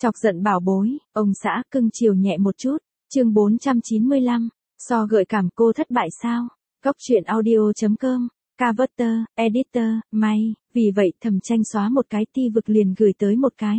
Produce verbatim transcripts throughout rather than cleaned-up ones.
Chọc giận bảo bối, ông xã cưng chiều nhẹ một chút. Chương bốn trăm chín mươi lăm, so gợi cảm cô thất bại sao? Góc truyện audio chấm com, Carter, editor, may, vì vậy Thẩm Tranh xóa một cái ti vực liền gửi tới một cái.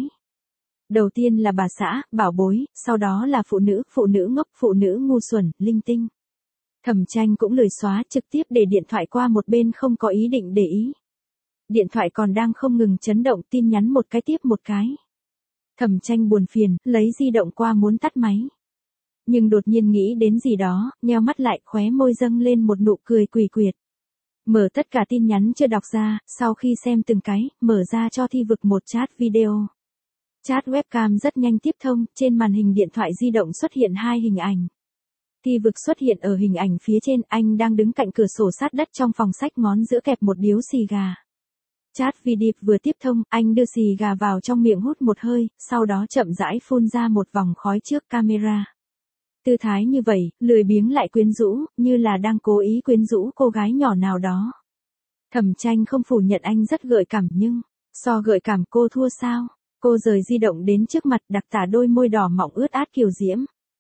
Đầu tiên là bà xã, bảo bối, sau đó là phụ nữ, phụ nữ ngốc, phụ nữ ngu xuẩn, linh tinh. Thẩm Tranh cũng lười xóa, trực tiếp để điện thoại qua một bên, không có ý định để ý. Điện thoại còn đang không ngừng chấn động, tin nhắn một cái tiếp một cái. Thẩm Tranh buồn phiền, lấy di động qua muốn tắt máy. Nhưng đột nhiên nghĩ đến gì đó, nheo mắt lại, khóe môi dâng lên một nụ cười quỷ quyệt. Mở tất cả tin nhắn chưa đọc ra, sau khi xem từng cái, mở ra cho thi vực một chat video. Chat webcam rất nhanh tiếp thông, trên màn hình điện thoại di động xuất hiện hai hình ảnh. Thi vực xuất hiện ở hình ảnh phía trên, anh đang đứng cạnh cửa sổ sát đất trong phòng sách, ngón giữa kẹp một điếu xì gà. Chat video vừa tiếp thông, anh đưa xì gà vào trong miệng hút một hơi, sau đó chậm rãi phun ra một vòng khói trước camera. Tư thái như vậy, lười biếng lại quyến rũ, như là đang cố ý quyến rũ cô gái nhỏ nào đó. Thẩm Tranh không phủ nhận anh rất gợi cảm, nhưng, so gợi cảm cô thua sao? Cô rời di động đến trước mặt, đặc tả đôi môi đỏ mọng ướt át kiều diễm.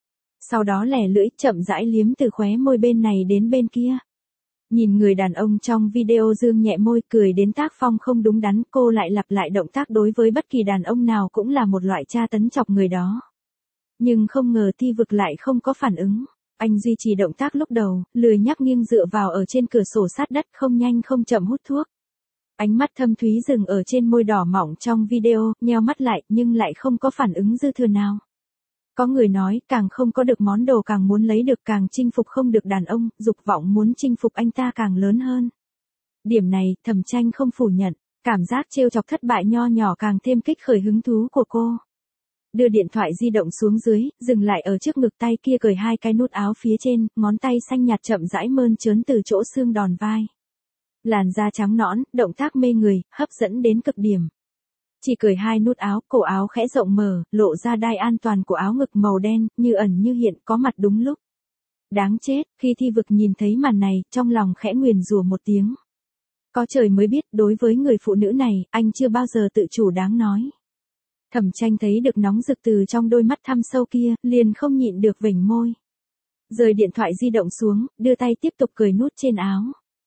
Sau đó lẻ lưỡi chậm rãi liếm từ khóe môi bên này đến bên kia. Nhìn người đàn ông trong video dương nhẹ môi cười đến tác phong không đúng đắn, cô lại lặp lại động tác đối với bất kỳ đàn ông nào cũng là một loại tra tấn chọc người đó. Nhưng không ngờ thi vực lại không có phản ứng. Anh duy trì động tác lúc đầu, lười nhắc nghiêng dựa vào ở trên cửa sổ sát đất, không nhanh không chậm hút thuốc. Ánh mắt thâm thúy dừng ở trên môi đỏ mỏng trong video, nheo mắt lại, nhưng lại không có phản ứng dư thừa nào. Có người nói, càng không có được món đồ càng muốn lấy được, càng chinh phục không được đàn ông, dục vọng muốn chinh phục anh ta càng lớn hơn. Điểm này, Thẩm Tranh không phủ nhận, cảm giác trêu chọc thất bại nho nhỏ càng thêm kích khởi hứng thú của cô. Đưa điện thoại di động xuống dưới, dừng lại ở trước ngực, tay kia cởi hai cái nút áo phía trên, ngón tay xanh nhạt chậm rãi mơn trớn từ chỗ xương đòn vai. Làn da trắng nõn, động tác mê người, hấp dẫn đến cực điểm. Chỉ cởi hai nút áo, cổ áo khẽ rộng mở, lộ ra đai an toàn của áo ngực màu đen, như ẩn như hiện, có mặt đúng lúc. Đáng chết, khi thi vực nhìn thấy màn này, trong lòng khẽ nguyền rủa một tiếng. Có trời mới biết, đối với người phụ nữ này, anh chưa bao giờ tự chủ đáng nói. Thẩm Tranh thấy được nóng rực từ trong đôi mắt thăm sâu kia, liền không nhịn được vểnh môi. Rời điện thoại di động xuống, đưa tay tiếp tục cởi nút trên áo.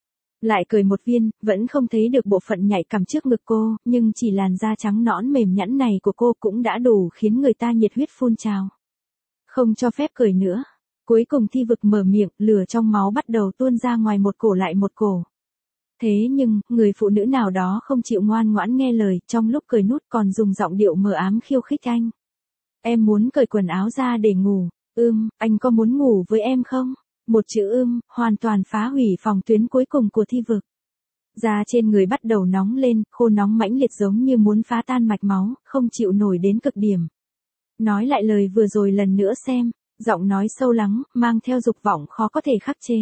Lại cởi một viên, vẫn không thấy được bộ phận nhạy cảm trước ngực cô, nhưng chỉ làn da trắng nõn mềm nhẵn này của cô cũng đã đủ khiến người ta nhiệt huyết phun trào. Không cho phép cởi nữa. Cuối cùng thi vực mở miệng, lửa trong máu bắt đầu tuôn ra ngoài, một cổ lại một cổ. Thế nhưng, người phụ nữ nào đó không chịu ngoan ngoãn nghe lời, trong lúc cởi nút còn dùng giọng điệu mờ ám khiêu khích anh. Em muốn cởi quần áo ra để ngủ. Ưm, anh có muốn ngủ với em không? Một chữ ưm, hoàn toàn phá hủy phòng tuyến cuối cùng của thi vực. Da trên người bắt đầu nóng lên, khô nóng mãnh liệt giống như muốn phá tan mạch máu, không chịu nổi đến cực điểm. Nói lại lời vừa rồi lần nữa xem, giọng nói sâu lắng, mang theo dục vọng khó có thể khắc chế.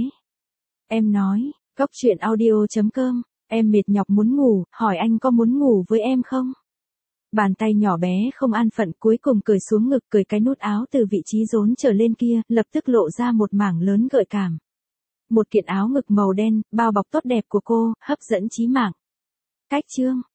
Em nói, góc truyện audio chấm com, em mệt nhọc muốn ngủ, hỏi anh có muốn ngủ với em không? Bàn tay nhỏ bé không an phận cuối cùng cởi xuống ngực, cởi cái nút áo từ vị trí rốn trở lên kia, lập tức lộ ra một mảng lớn gợi cảm. Một kiện áo ngực màu đen, bao bọc tốt đẹp của cô, hấp dẫn chí mạng. Cách chương.